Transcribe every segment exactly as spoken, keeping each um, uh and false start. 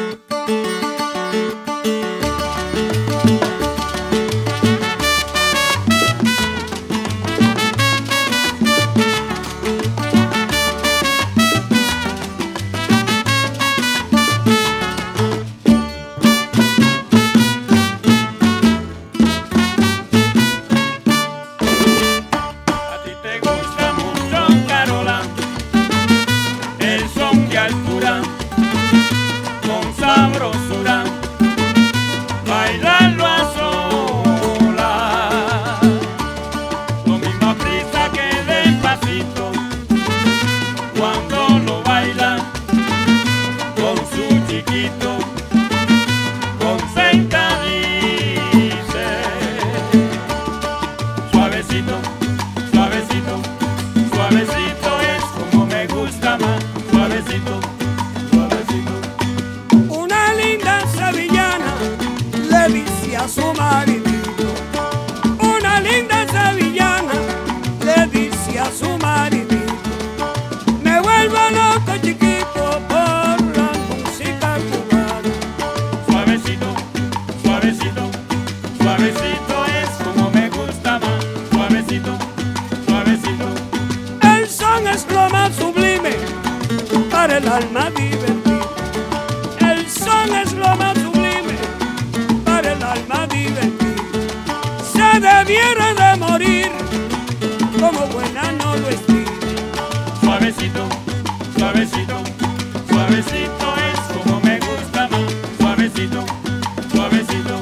el alma divertir. El son es lo más sublime para el alma divertir. Se debiera de morir como buena no lo estime. Suavecito, suavecito, suavecito es como me gusta más. Suavecito, suavecito.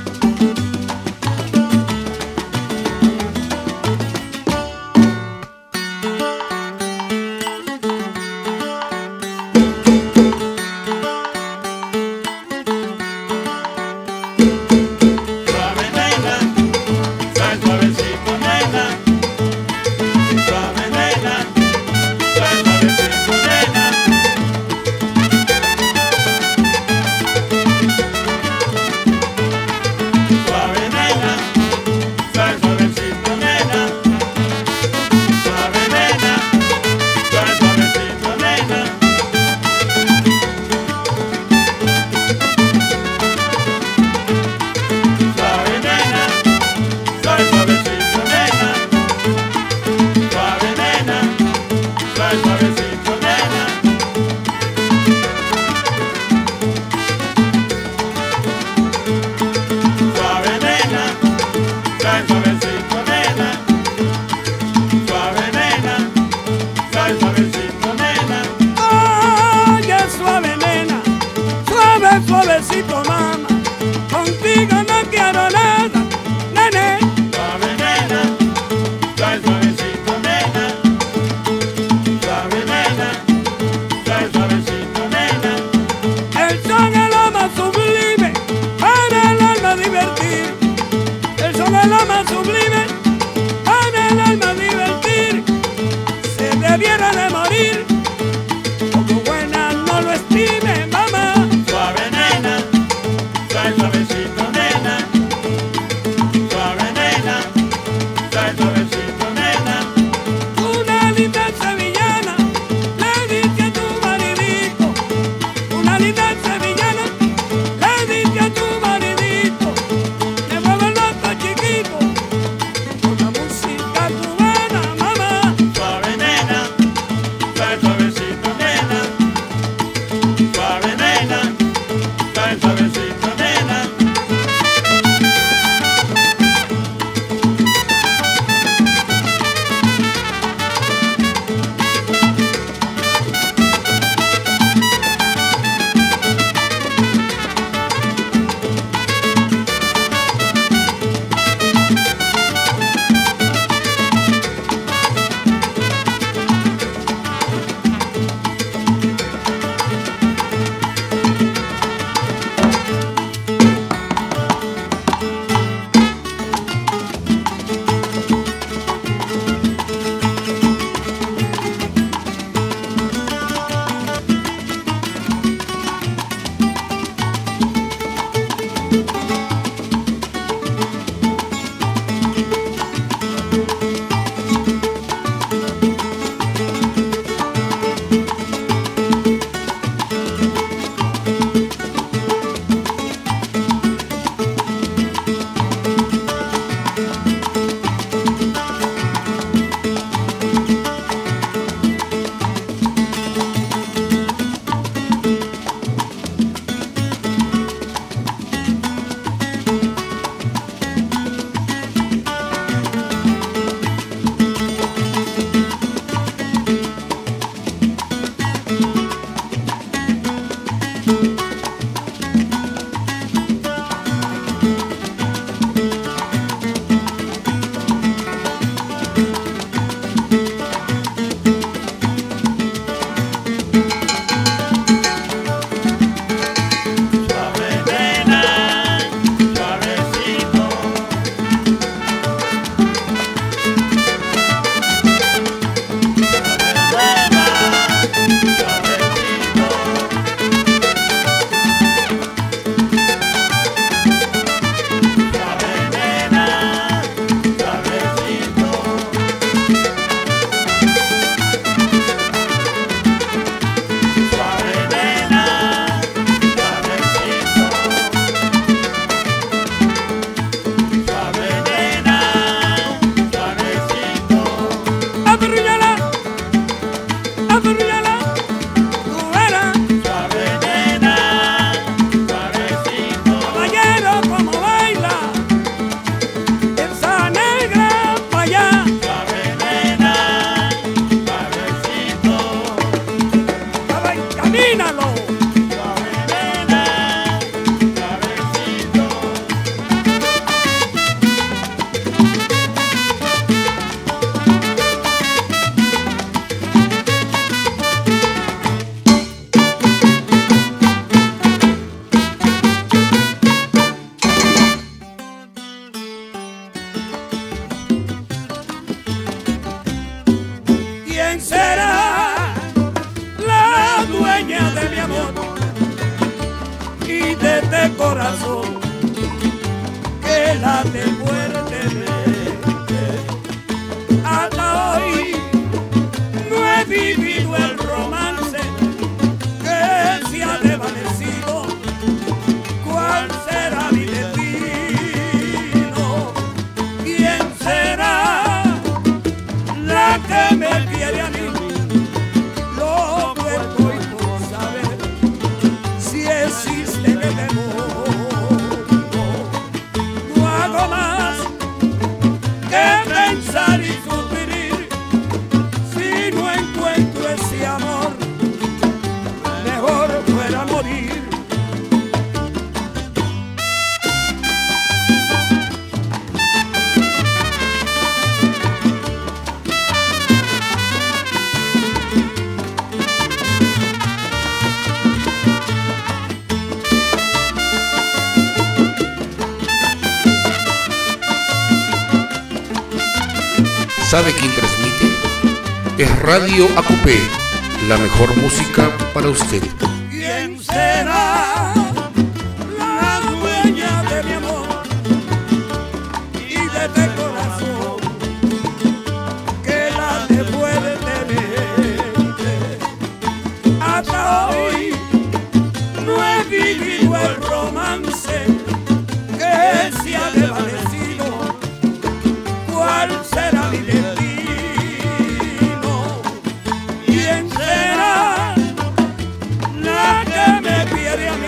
Suavecito, mama, contigo no quiero nada, nene. Suave, nena, suave, suavecito, nena. Suave, nena, suave, suavecito, nena. El son es lo más sublime para el alma divertir. El son es lo más sublime para el alma divertir. Se debiera de morir como buena no lo estime, mamá. Suave, nena, Corazón que late fuertemente. Hasta hoy no he vivido el romance que se ha desvanecido. ¿Cuál será mi destino? ¿Quién será la que me quiere a mí? Loco estoy por saber si existe el amor. Pensar y sufrir si no encuentro ese amor, mejor fuera morir. ¿Sabe quién transmite? Es Radio Acupé, la mejor música para usted. ¿Quién será la dueña de mi amor y de este corazón que late fuertemente? Hasta hoy no he vivido el romance que se ha desvanecido. ¿Cuál será mi destino? ¿Quién será la que me quiere a mí?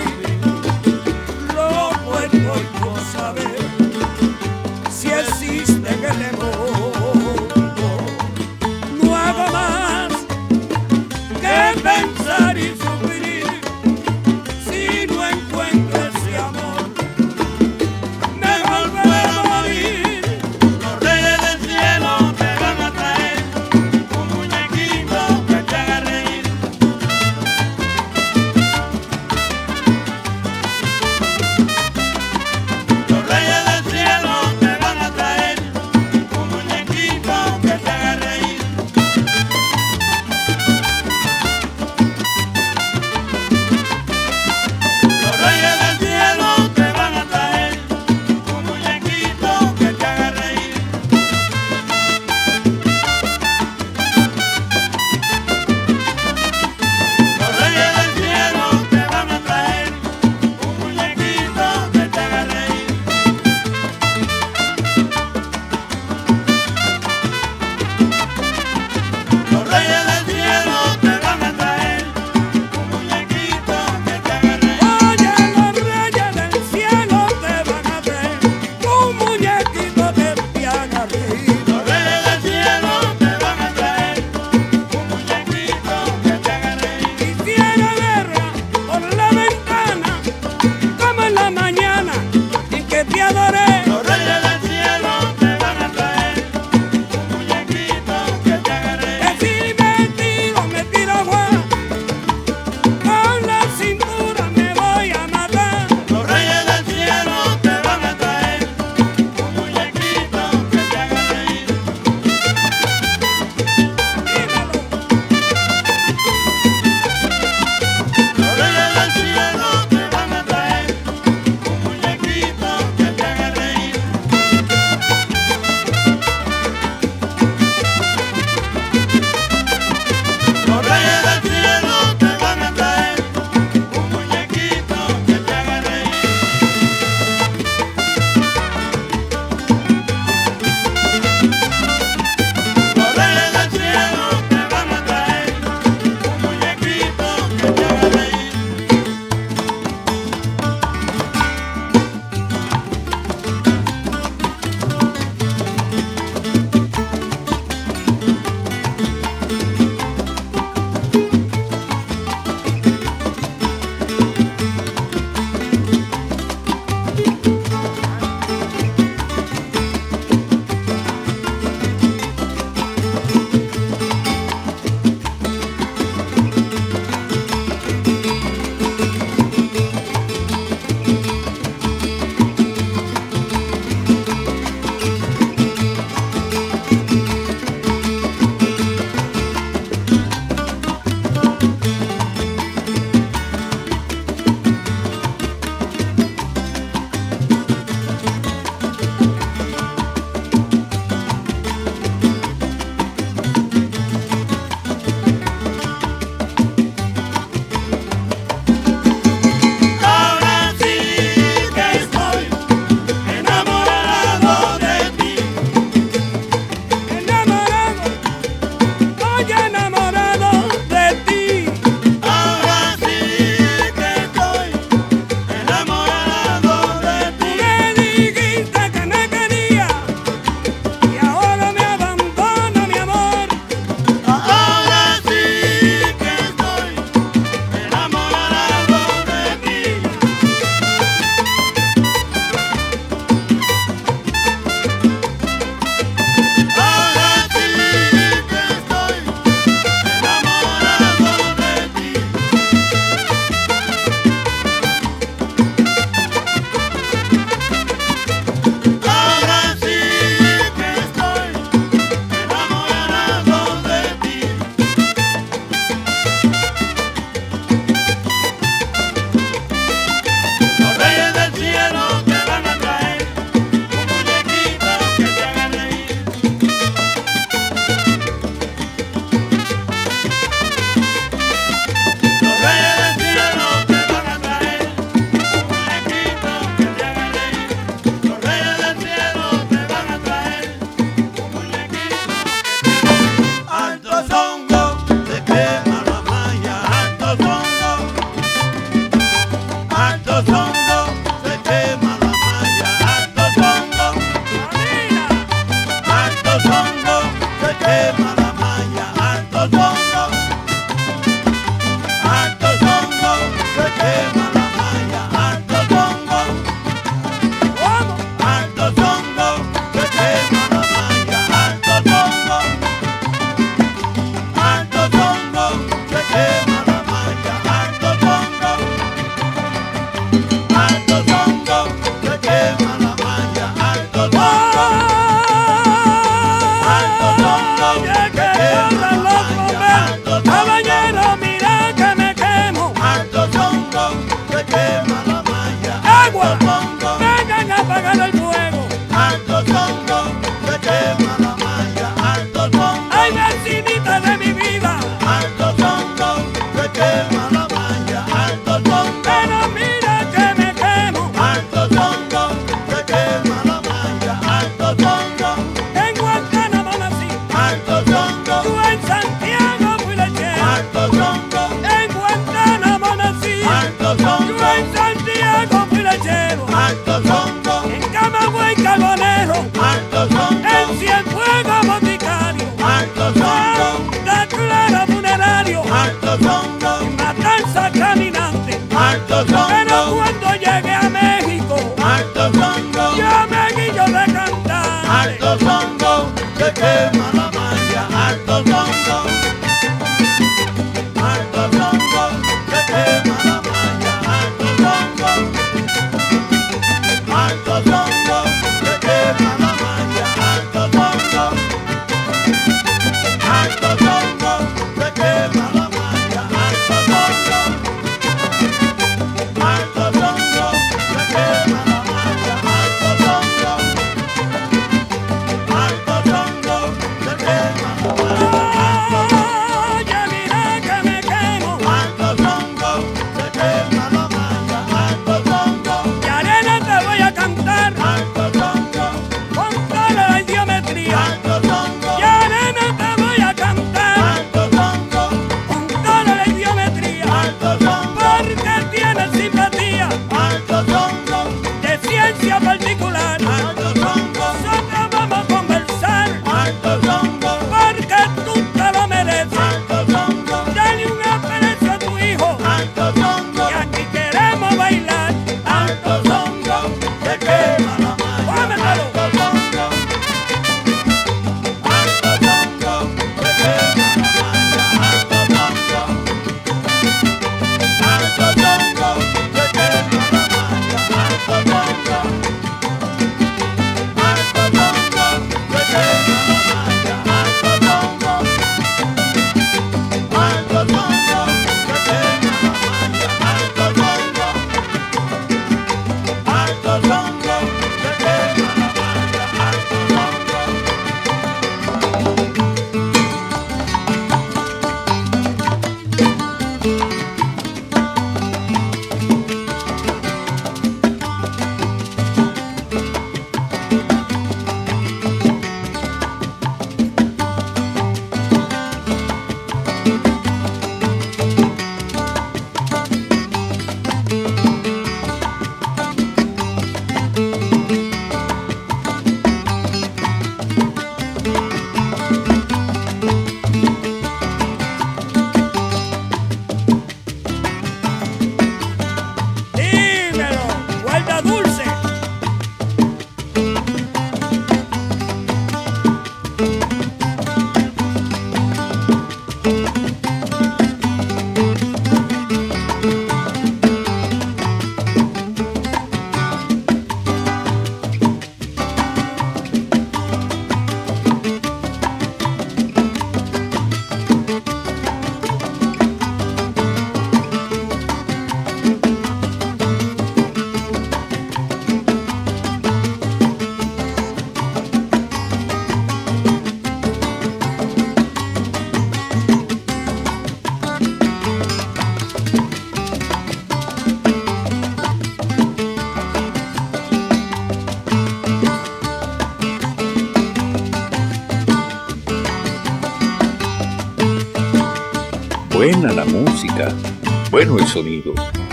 Buena la música, bueno el sonido.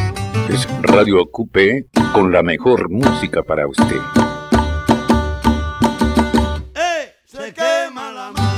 Es Radio Ocupe con la mejor música para usted. ¡Eh! Se quema la malla.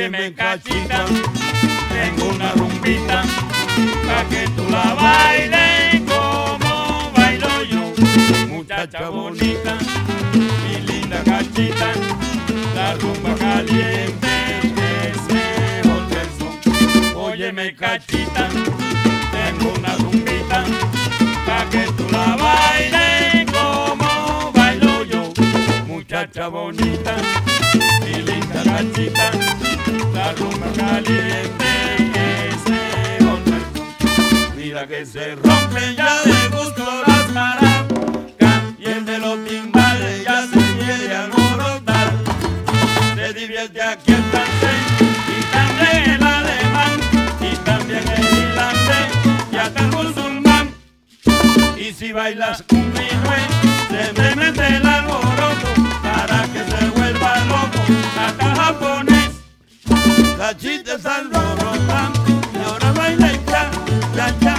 Óyeme cachita, tengo una rumbita, pa' que tú la bailes como bailo yo. Muchacha bonita, mi linda cachita, la rumba caliente que se voltea el son. Óyeme cachita, tengo una rumbita, pa' que tú la bailes como bailo yo. Muchacha bonita, mi linda cachita, la rumba caliente que se voltea el son. Mira que se rompen ya de gusto las maracas y el de los timbales ya se quiere alborotar. Se divierte aquí el francés y también el alemán y también el irlandés y hasta el musulmán. Y si bailas un minué, se me mete el alboroto para que se vuelva loco hasta el japonés. Cachita está alborotando y ahora baila y cha, cha, cha.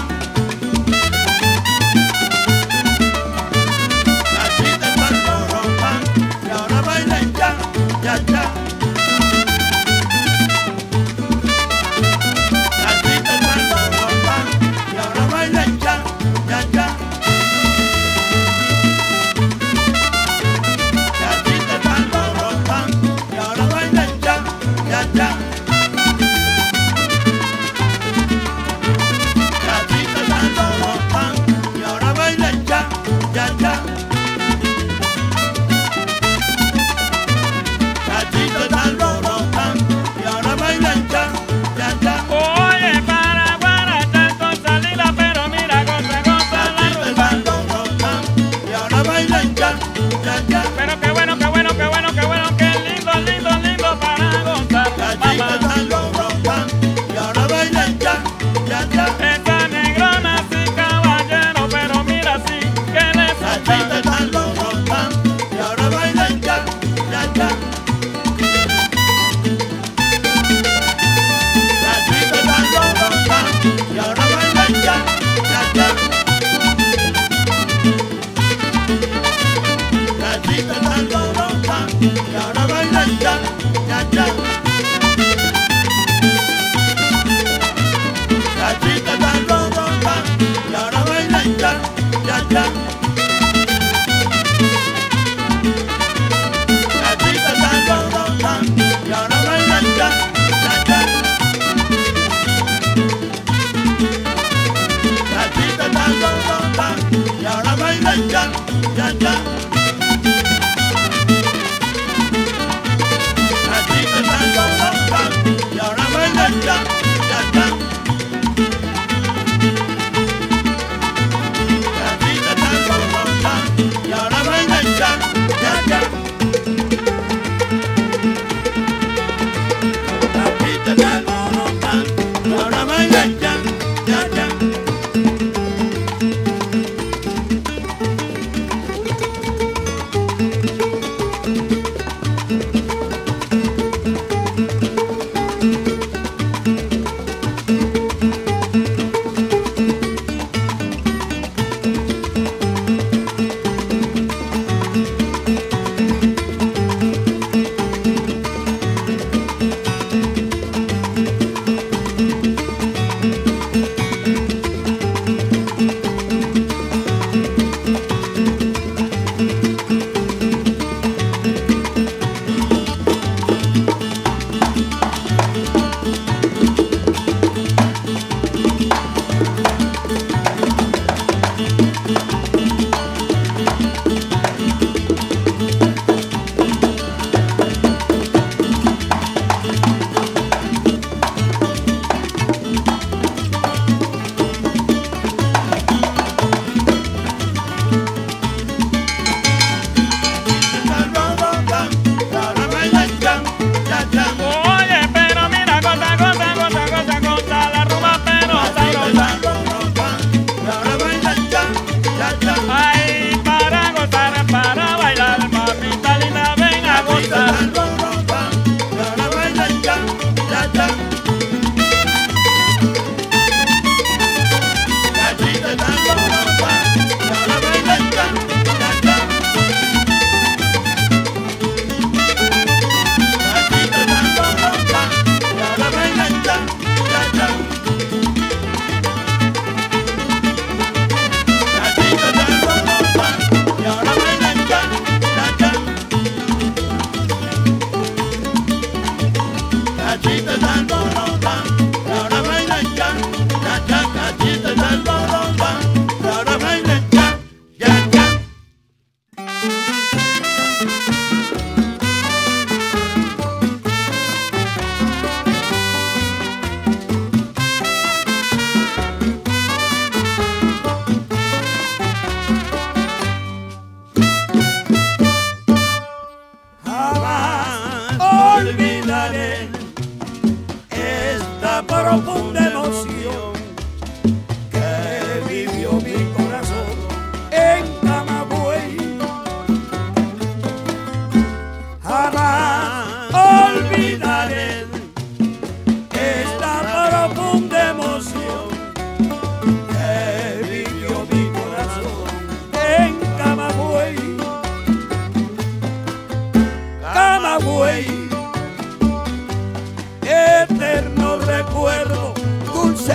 Cachita está alborotando y ahora baila y cha, cha, cha. Cachita está alborotando y ahora baila y cha, cha, cha. Cachita está alborotando y ahora baila y cha, cha, cha. Cachita está alborotando y ahora baila y cha, cha, cha. Cachita está alborotando y ahora baila y cha, cha, cha. Oye, para guaratar con salida, pero mira, goza, goza la rumba. Cachita está alborotando y ahora baila y cha, cha, cha. Pero qué bueno, qué bueno, qué bueno, qué bueno, qué lindo, lindo, lindo para gozar. Cachita está alborotando y ahora baila y cha, cha, cha. Esa negrona sí, caballero, pero mira sí, que le falta. Cachita está alborotando y ahora baila y cha, cha, cha. Cachita está alborotando y ahora baila y cha, cha, cha. Cachita está alborotando y ahora baila y cha, cha, cha. Cachita está alborotando y ahora baila y cha, cha, cha. Cachita está alborotando y ahora baila y cha, cha, cha. Cachita está alborotando y ahora baila y cha, cha, cha. Cachita está alborotando y ahora baila y cha, cha, cha. Cachita está alborotando y ahora baila y cha, cha, cha. Cachita está alborotando y ahora baila y cha, cha, cha.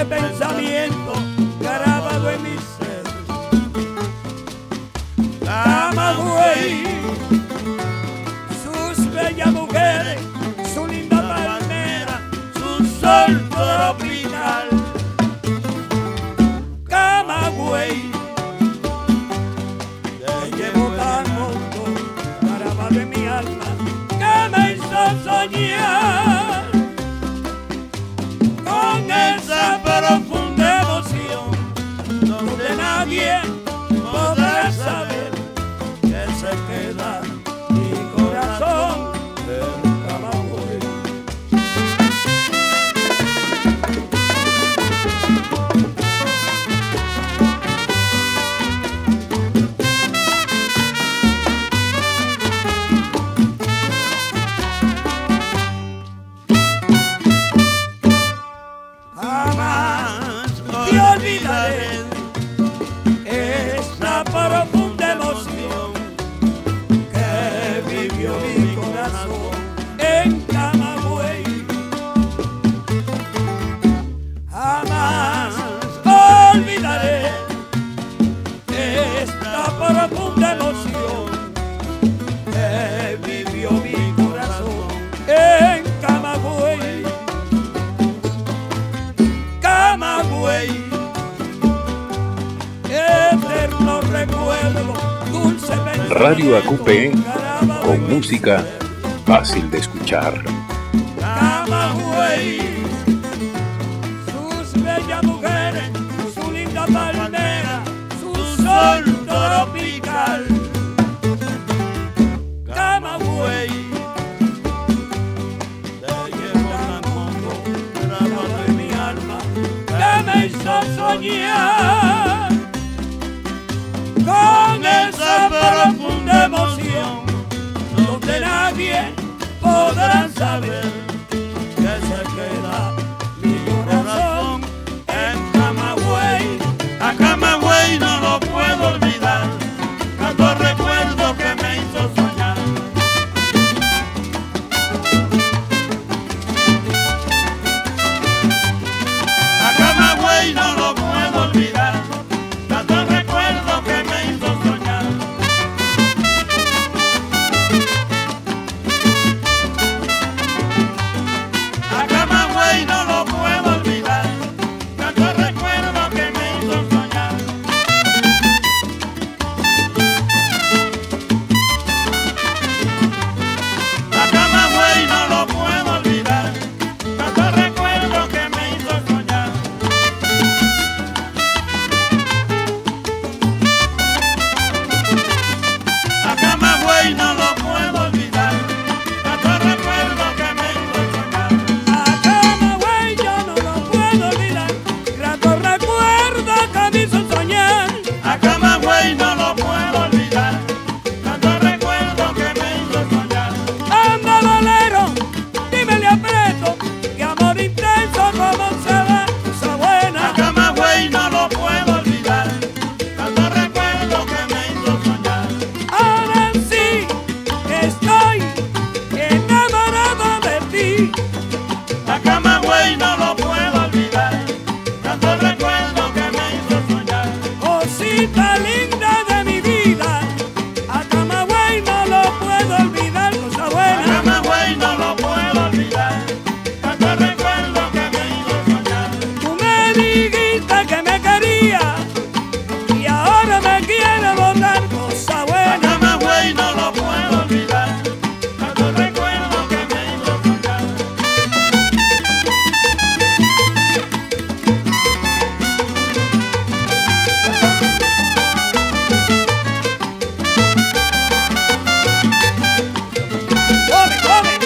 dulce pensamiento grabado en mi ser. Camagüey, sus bellas mujeres, su linda palmera, su sol tropical. Camagüey, te llevo tan hondo, grabado en mi alma, que me hizo soñar con esa profunda emoción, donde nadie podrá saber que se queda mi corazón en Camagüey. Jamás te olvidaré esta profunda emoción que vivió mi corazón en Camagüey. Jamás olvidaré esta profunda emoción que vivió mi corazón en Camagüey. Camagüey, eterno recuerdo, dulce pensamiento. Radio A Q P, grabado en con mi música ser. fácil de escuchar. Camagüey, sus bellas mujeres, su linda palmera, su sol tropical. Camagüey, te llevo tan hondo, grabado en mi alma, que me hizo soñar con esa profunda emoción, donde nadie podrá saber que se queda mi corazón en Camagüey. A Camagüey no lo puedo olvidar, tanto recuerdo que me hizo soñar. A Camagüey no lo puedo olvidar, tanto recuerdo que me hizo soñar. A Camagüey no lo puedo olvidar, tanto recuerdo que me hizo soñar. A Camagüey no lo puedo olvidar, tanto recuerdo que me hizo soñar. A Camagüey no lo puedo olvidar, tanto recuerdo que me hizo soñar. A Camagüey yo no lo puedo olvidar, grato recuerdo que me hizo soñar. A Camagüey no lo puedo olvidar, tanto recuerdo que me hizo soñar. Anda bolero, dímele a Preto, que amor intenso como se ve, cosa A buena. Camagüey no lo puedo olvidar, tanto recuerdo que me hizo soñar. Ahora sí que estoy enamorado de ti. A Camagüey no lo puedo olvidar, tanto recuerdo que me hizo soñar. Cosita linda de mi vida, a Camagüey no lo puedo olvidar, cosa A buena. Camagüey no lo puedo olvidar, tanto recuerdo que me hizo soñar. Tú me dijiste que me querías y ahora me quieres botar, cosa A buena. Camagüey no lo puedo olvidar, tanto recuerdo que me hizo soñar. ¡Come, come!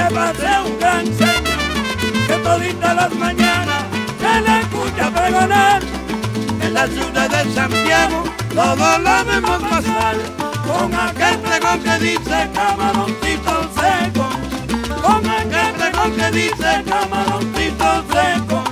se pasea un gran señor, que todita las mañanas se le escucha pregonar. En la ciudad de Santiago todos la vemos pasar, con aquel pregón que dice camaroncito seco, con aquel pregón que dice camaroncito seco.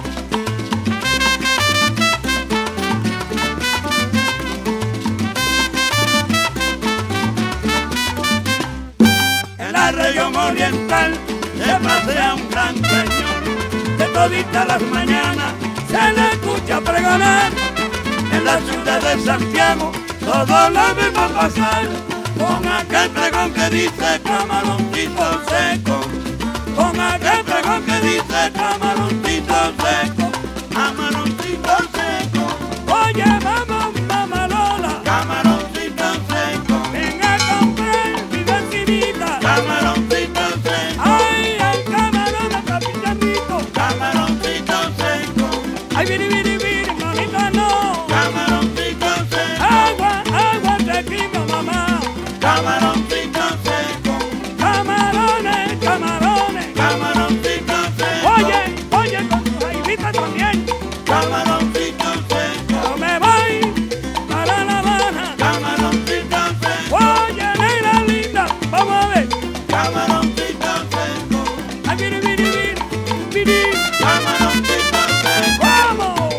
En la región oriental se pasea un gran señor, que todita las mañanas se le escucha pregonar. En la ciudad de Santiago todos la vemos pasar, con aquel pregón que dice camaroncito seco, con aquel pregón que dice camaroncito seco, camaroncito seco. Oye, vamos, mamá Lola, Camaroncito seco, ven a comprar mi vecinita. camaroncito seco, Ay, el camarón está pichandito. camaroncito seco, Ay, viri, viri, viri, mamita no. camaroncito seco, Agua, agua, te pido, mamá. camaroncito seco, Camarones, camarones. camaroncito seco, Oye, oye, con tus jaibitas también. camaroncito seco, Yo me voy para La Habana. camaroncito seco, Oye, negra linda, vamos a ver. camaroncito seco, Ay, viri, viri, viri, viri. camaroncito seco, ¡Vamos!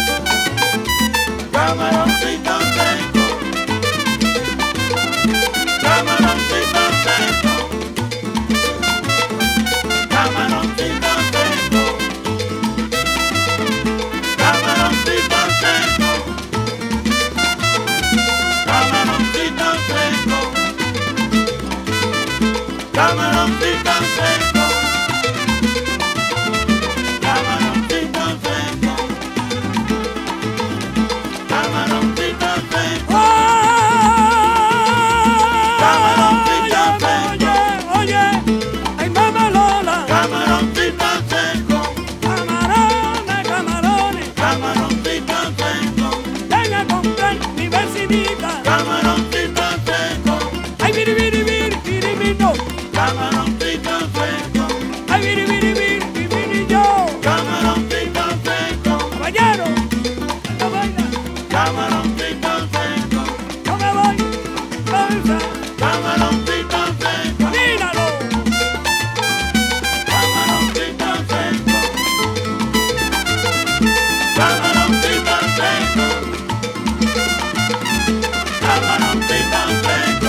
camaroncito seco, camaroncito seco, camaroncito seco, camaroncito seco, camaroncito seco, camaroncito seco, camaroncito seco, camaroncito seco. Oye, oye, ay, mamá Lola. Camaroncito seco, Camarones, camarones. camaroncito seco, Ven a comprar mi vecinita. camaroncito seco, Ay, viri, viri, viri, viri, viri, no. camaroncito seco, Ay, viri, viri, viri, viri, viri, yo. camaroncito seco, Caballero, no baila. camaroncito seco, Yo me voy, danza. camaroncito seco, Míralo. camaroncito seco, camaroncito seco, camaroncito seco,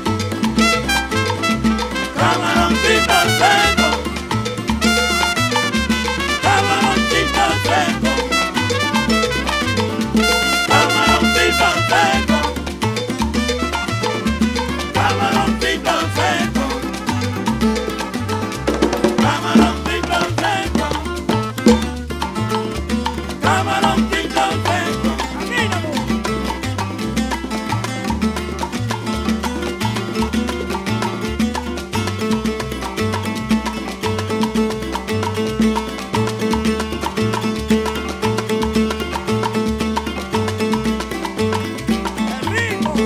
camaroncito seco, camaroncito seco, camaroncito seco, camaroncito seco, camaroncito seco, camaroncito seco. Camínalo. El ritmo.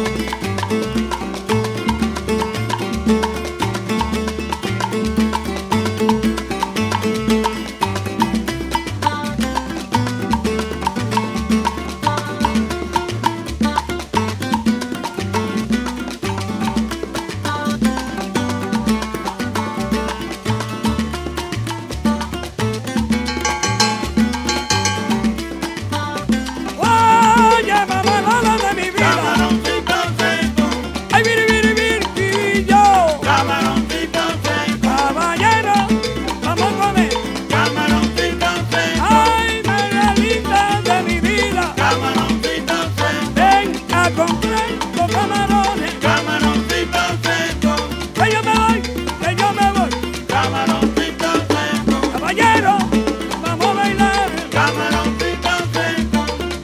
Oye, mamá Lola de mi vida. Camaroncito seco, Ay, viri, viri, viri, viri, yo. camaroncito seco, Caballero, vamos a comer. camaroncito seco, Ay, María linda de mi vida. camaroncito seco, Ven a comprar los camarones. camaroncito seco, Que yo me voy, que yo me voy. camaroncito seco, Caballero, vamos a bailar. camaroncito seco,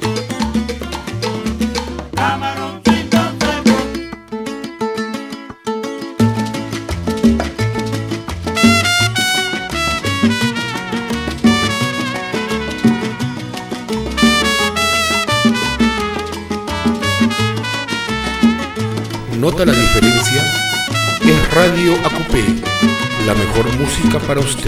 camaroncito seco. ¿Nota la diferencia? Es Radio A Q P, la mejor música para usted.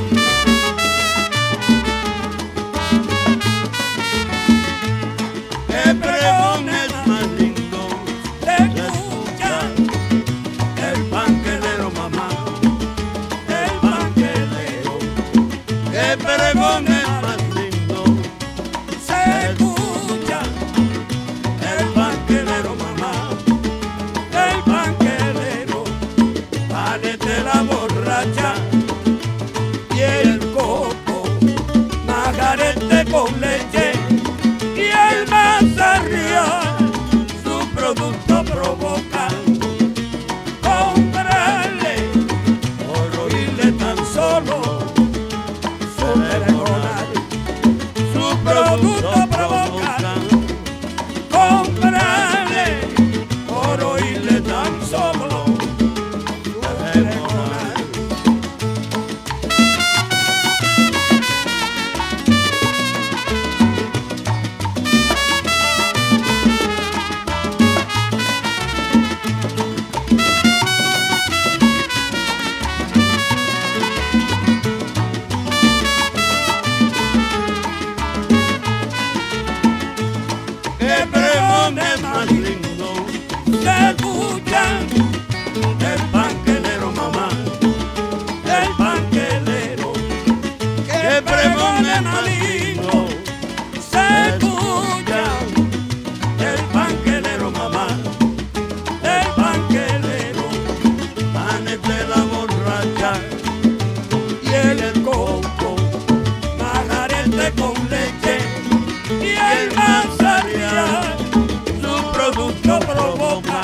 Qué pregón es más lindo de escuchar, el panquelero mamá, el panquelero. Qué pregón es más lindo se escucha, el panquelero mamá, el panquelero. Párete la borracha y el coco, majarete con leche y el mazarrial, su producto provoca comprarle por oírle tan solo celebrar. Su producto provoca comprarle por oírle tan solo celebrar. Qué pregón es más lindo se escucha, el panquelero mamá, el panquelero. Qué pregón es más lindo se escucha, el panquelero mamá, el panquelero. Panes de la borracha y el coco, majarete con leche y el mazarrial, su producto provoca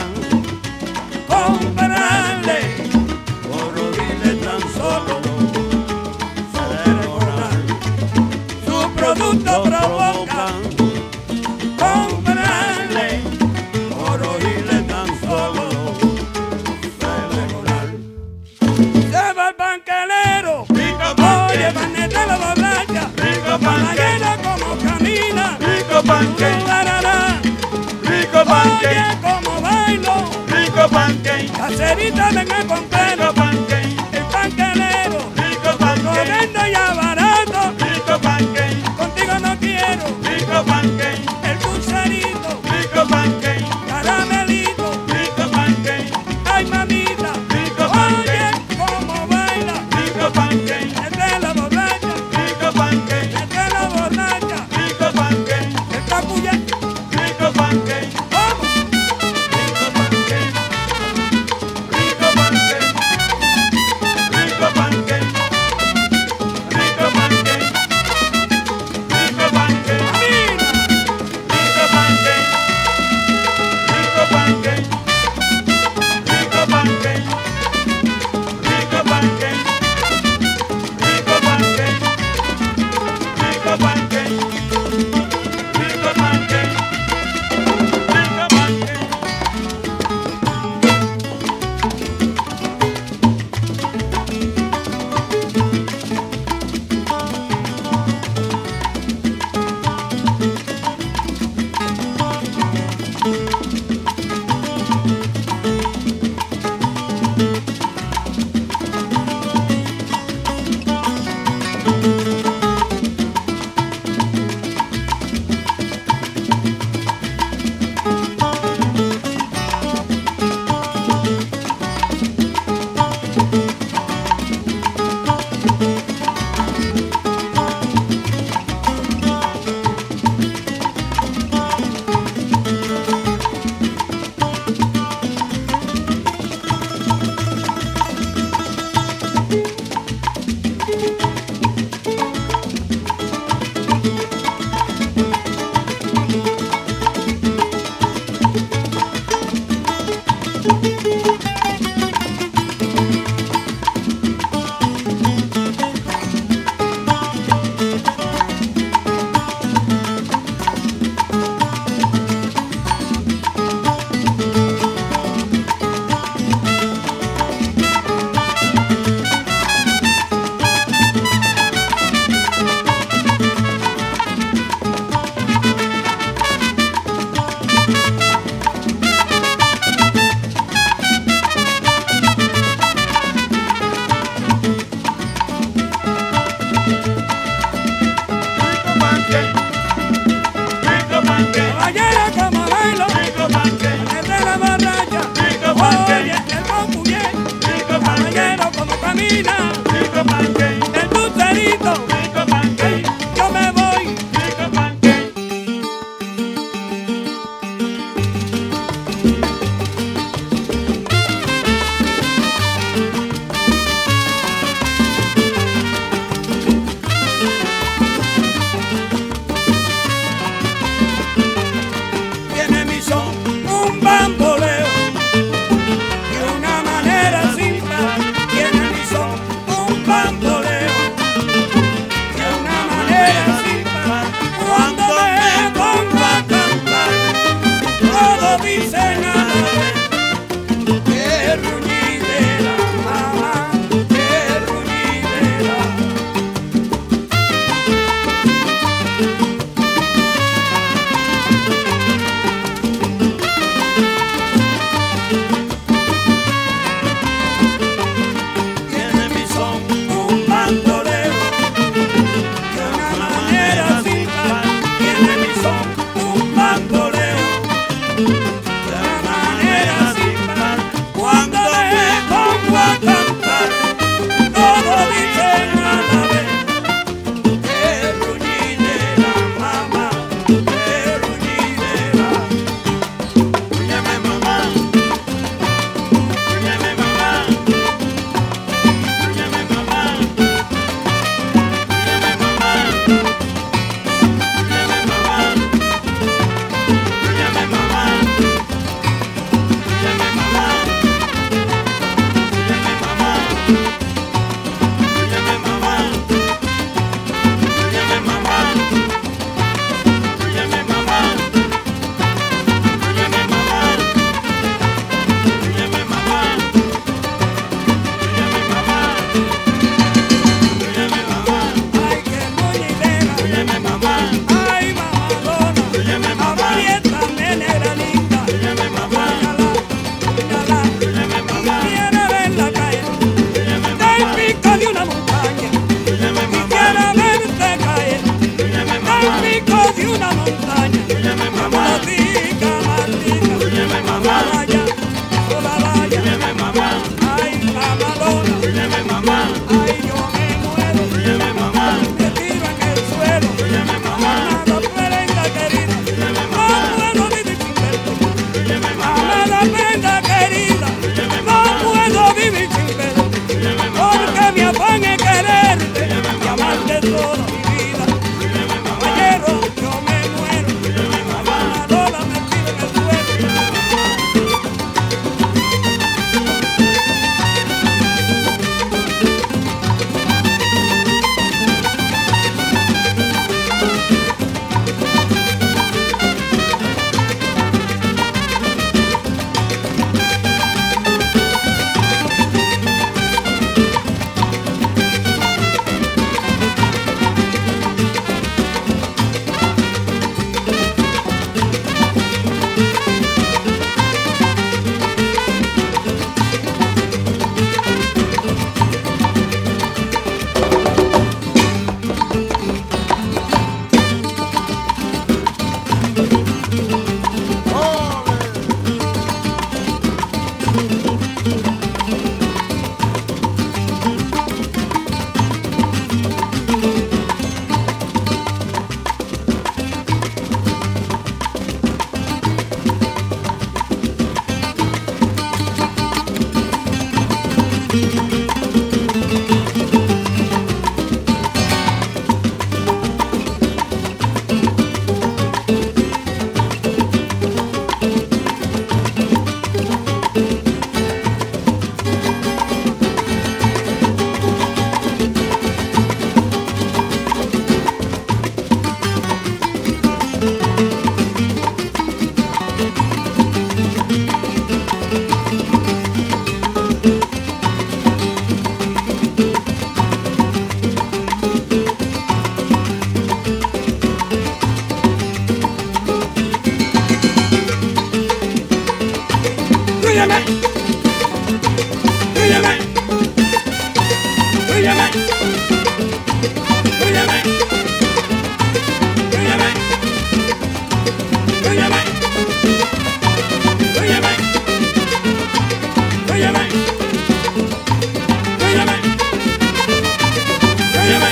comprarle por oírle tan solo celebrar. Su producto provoca comprarle por oírle tan solo celebrar. Se va el panquelero, oye, panes de la borracha, mañana como camina, Rico pancake, tarará, rico oye pancake, como bailo, rico pancake, caserita venga con rico pelo, pancake, el panquelero, rico pancake, corriendo ya barato, rico pancake, contigo no quiero, rico pancake, el dulcerito, rico pancake, caramelito, rico pancake, ay mamita, rico oye pancake, como baila, rico pancake, el de la borracha, rico pancake, el de la borracha, rico pancake, el capulla. Óyeme, óyeme, óyeme, óyeme, óyeme, óyeme, óyeme, óyeme, óyeme, óyeme.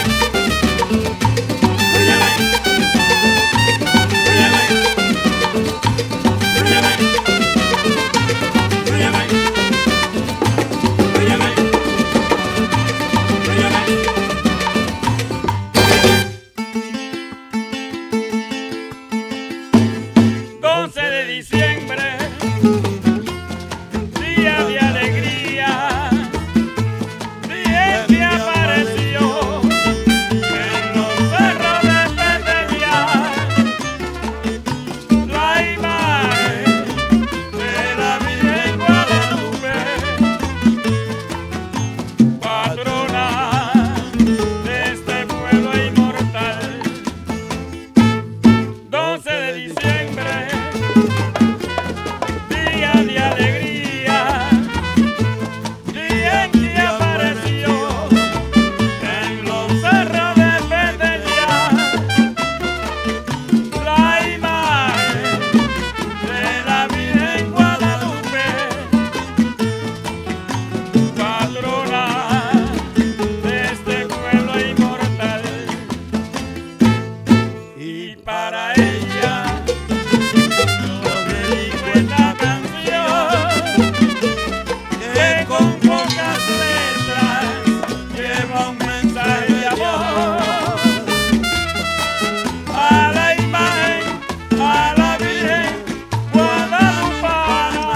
doce de diciembre, día de alegría, día en que apareció en los cerros de Petería la imagen de la Virgen Guadalupe, patrona de este pueblo inmortal. doce de diciembre, día de alegría, día en que apareció en los cerros de Petería la imagen de la Virgen Guadalupe, patrona de este pueblo inmortal. Y para ella yo dedico esta canción que con pocas letras lleva un mensaje de amor a la imagen, a la Virgen Guadalupana,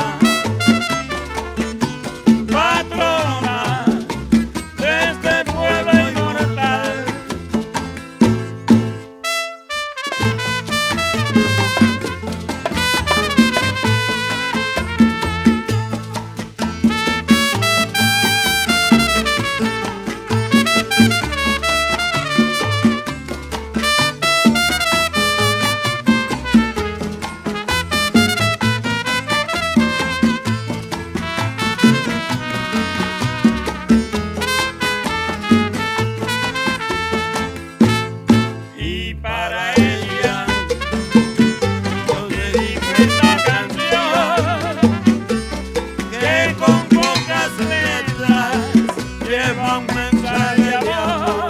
patrona de este pueblo inmortal. Y para ella yo dedico esta canción que con pocas letras lleva un mensaje de amor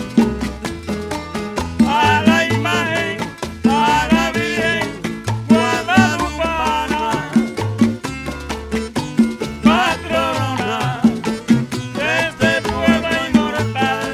a la imagen, a la Virgen Guadalupana, patrona de este pueblo inmortal.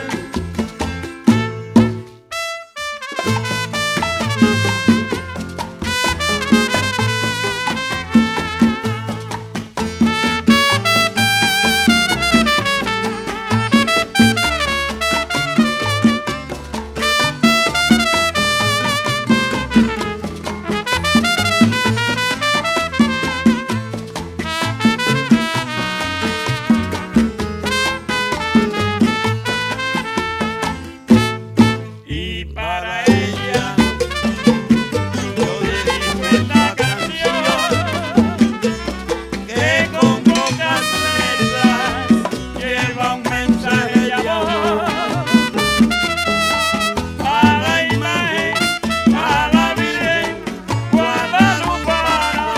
Y para ella yo dedico esta canción que con pocas letras lleva un mensaje de amor a la imagen, a la Virgen Guadalupana,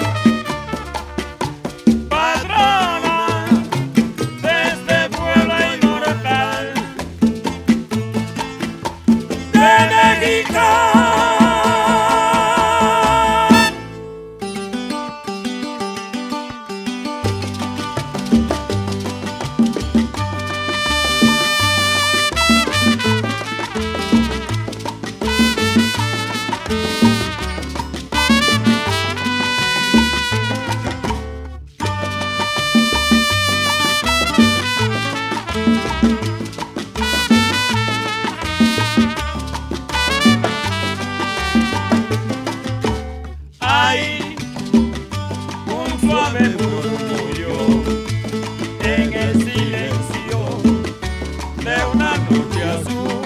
patrona de este pueblo inmortal. De México. Hay un suave murmullo en el silencio de una noche azul.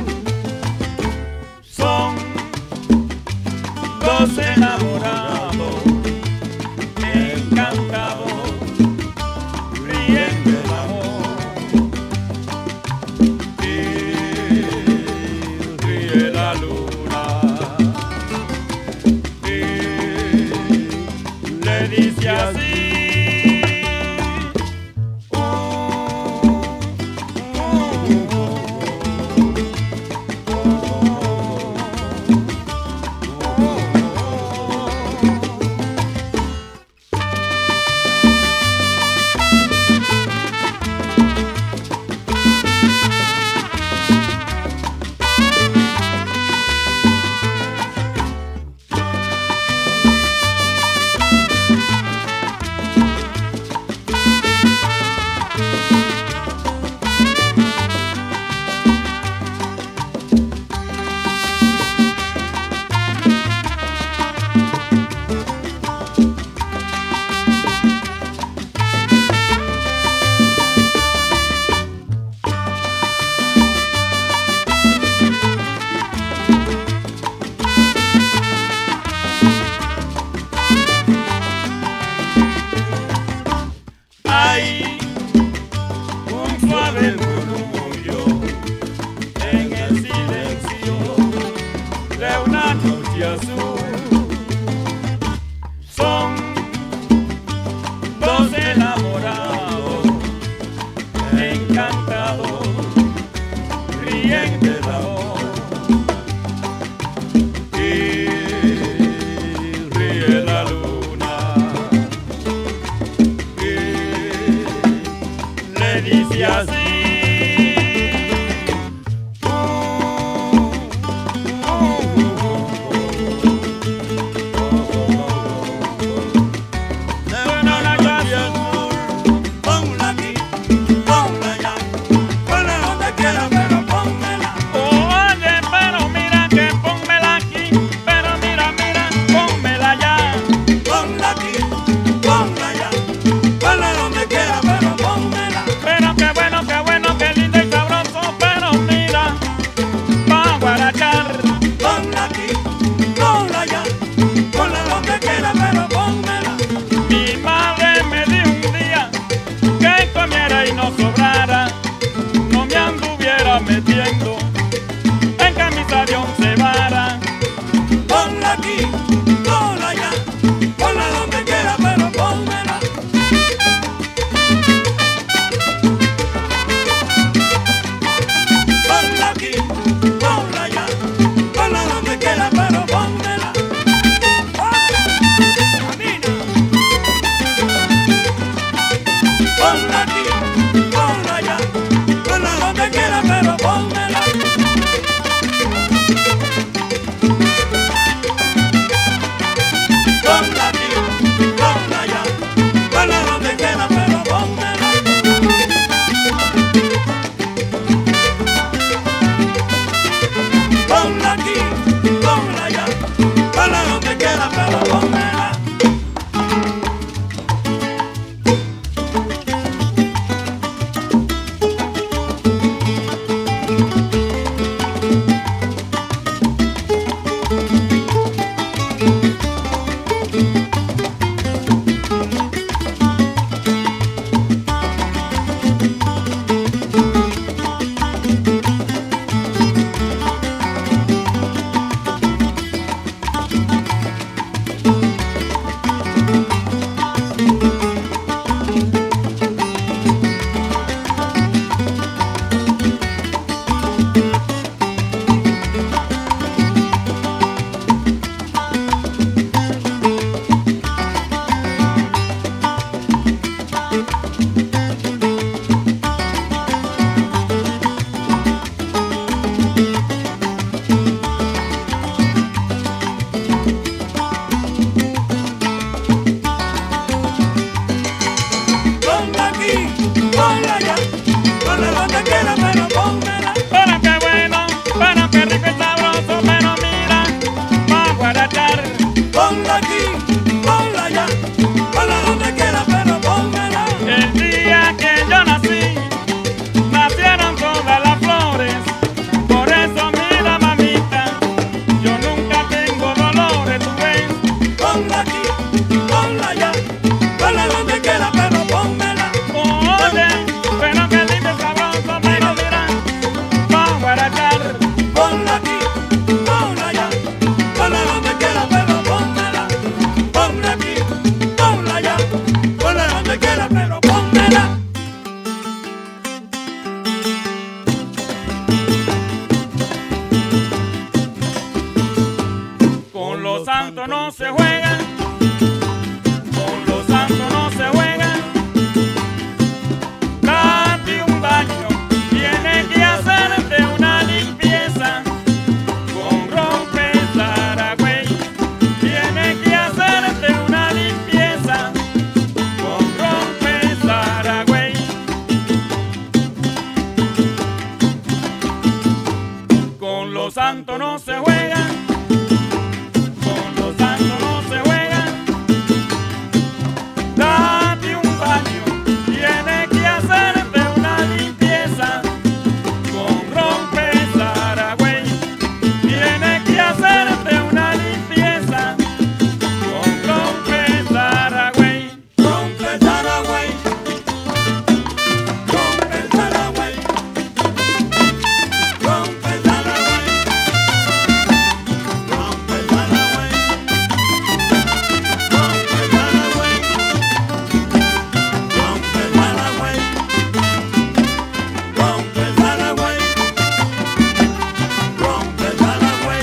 Son dos enamorados que cantan dice así. Metiendo en camisa de once varas. Ponla aquí, ponla allá, ponla donde quiera, pero pónmela. Ponla aquí, ponla allá, ponla donde quiera, pero pónmela. Camina. Ponla aquí, ponla allá, ponla donde quiera, pero pónmela. Ponla aquí, ponla allá, ponla donde quiera, pero pónmela. Ponla aquí, ponla allá, ponla donde quiera, pero pónmela. Ponla aquí, ponla allá, ponla donde quiera, pero pónmela. Pero qué bueno, pero qué rico y sabroso, pero mira, va a guarachar. Ponla aquí, ponla allá, ponla donde quiera, pero pónmela. El día que yo nací, nacieron todas las flores. Por eso mira, mamita, yo nunca tengo dolores, tú ves. Ponla aquí, ponla allá, ponla donde quiera, pero pónmela. Oye, pero qué lindo y sabroso, pero mira, va a guarachar. Ponla aquí, ponla allá, ponla donde quiera, pero pónmela. Ponla aquí, ponla allá, ponla donde quiera, pero pónmela. Con los santos no se juega, con los santos no se juega. Date un baño, tienes que hacerte una limpieza. Con rompe Saragüey, tienes que hacerte una limpieza. Con rompe Saragüey. Con los santos no se juega. Con los santos no se juega. Date un baño, tienes que hacerte una limpieza. Con rompe Saragüey, tienes que hacerte una limpieza. Con rompe Saragüey. Rompe Saragüey, rompe Saragüey, rompe Saragüey, rompe Saragüey, rompe Saragüey, rompe Saragüey, rompe Saragüey, rompe Saragüey,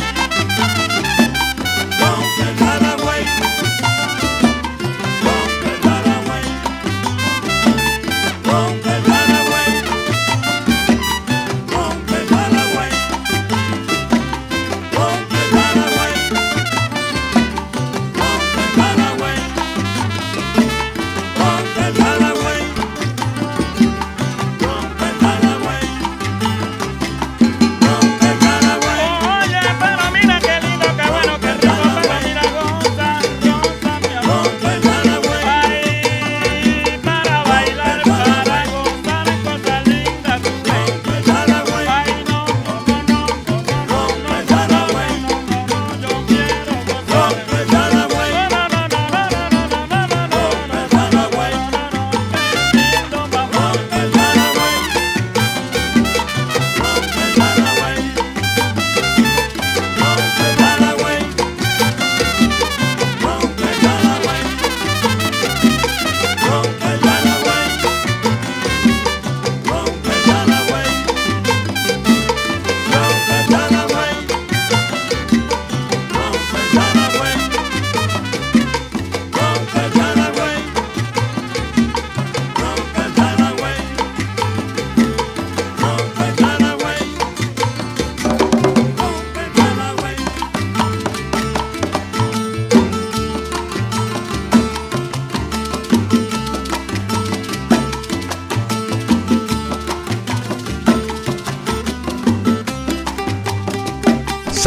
rompe Saragüey, rompe Saragüey.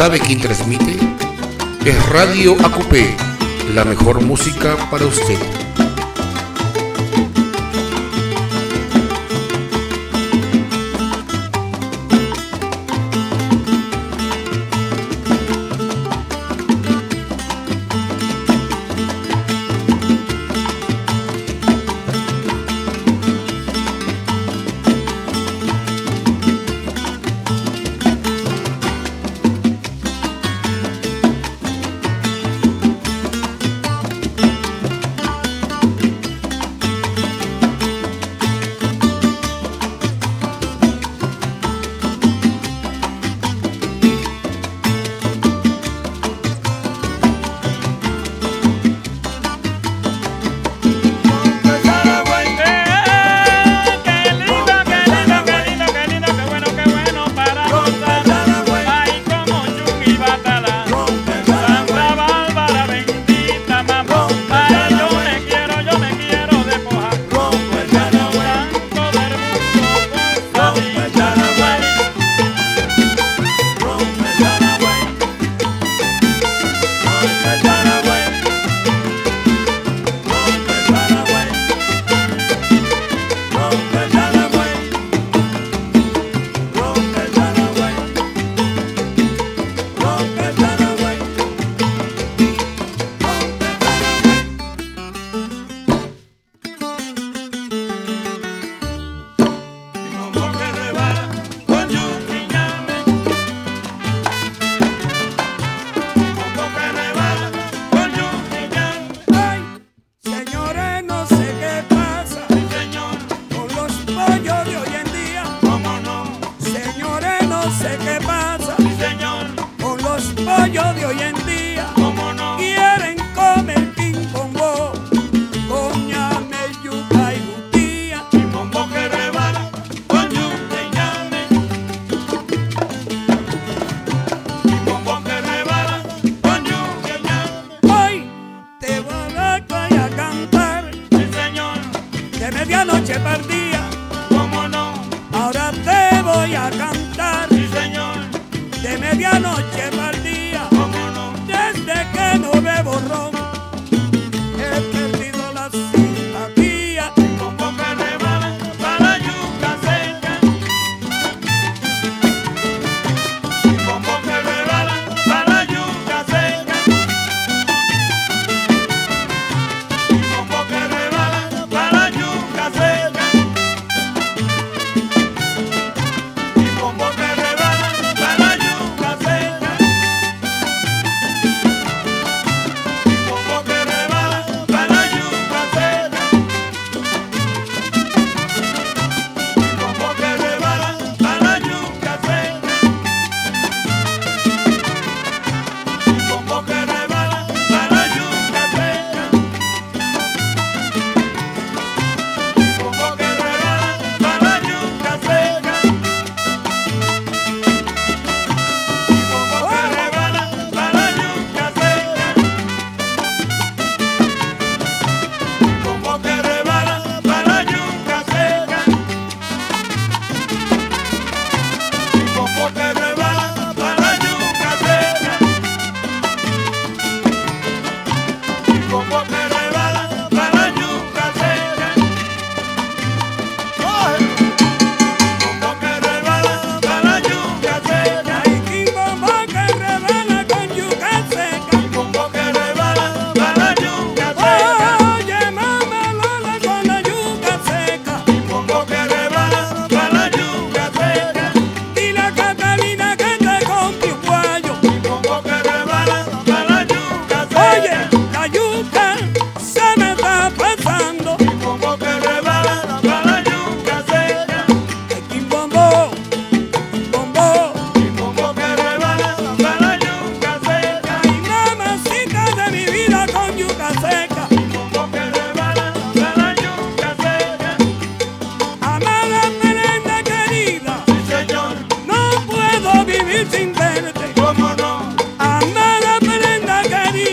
¿Sabe quién transmite? Es Radio Acupé, la mejor música para usted.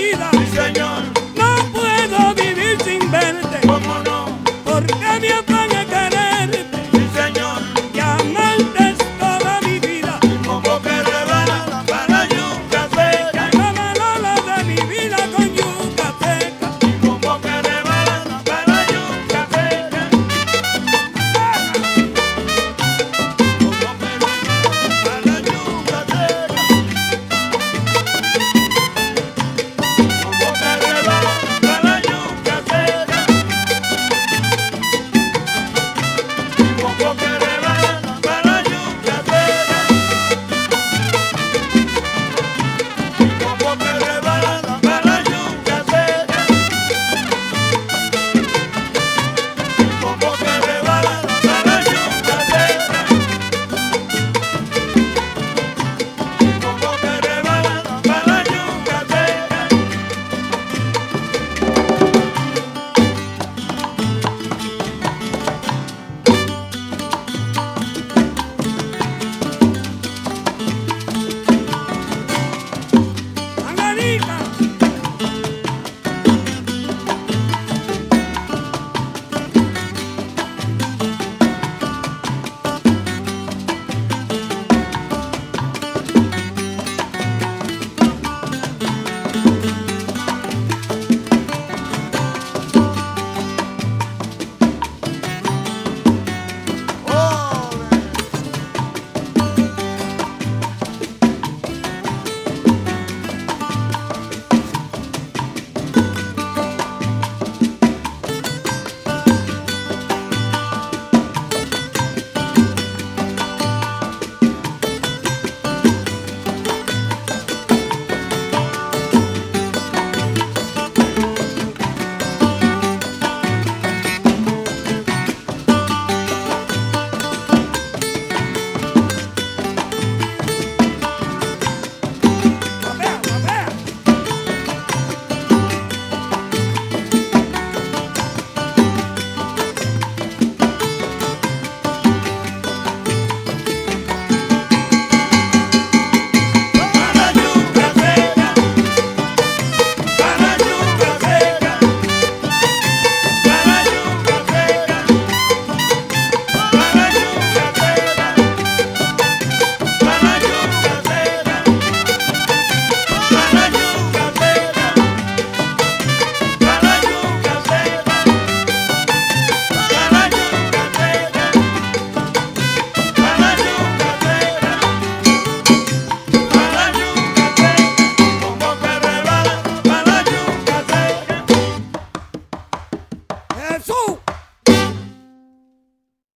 Porque mi afán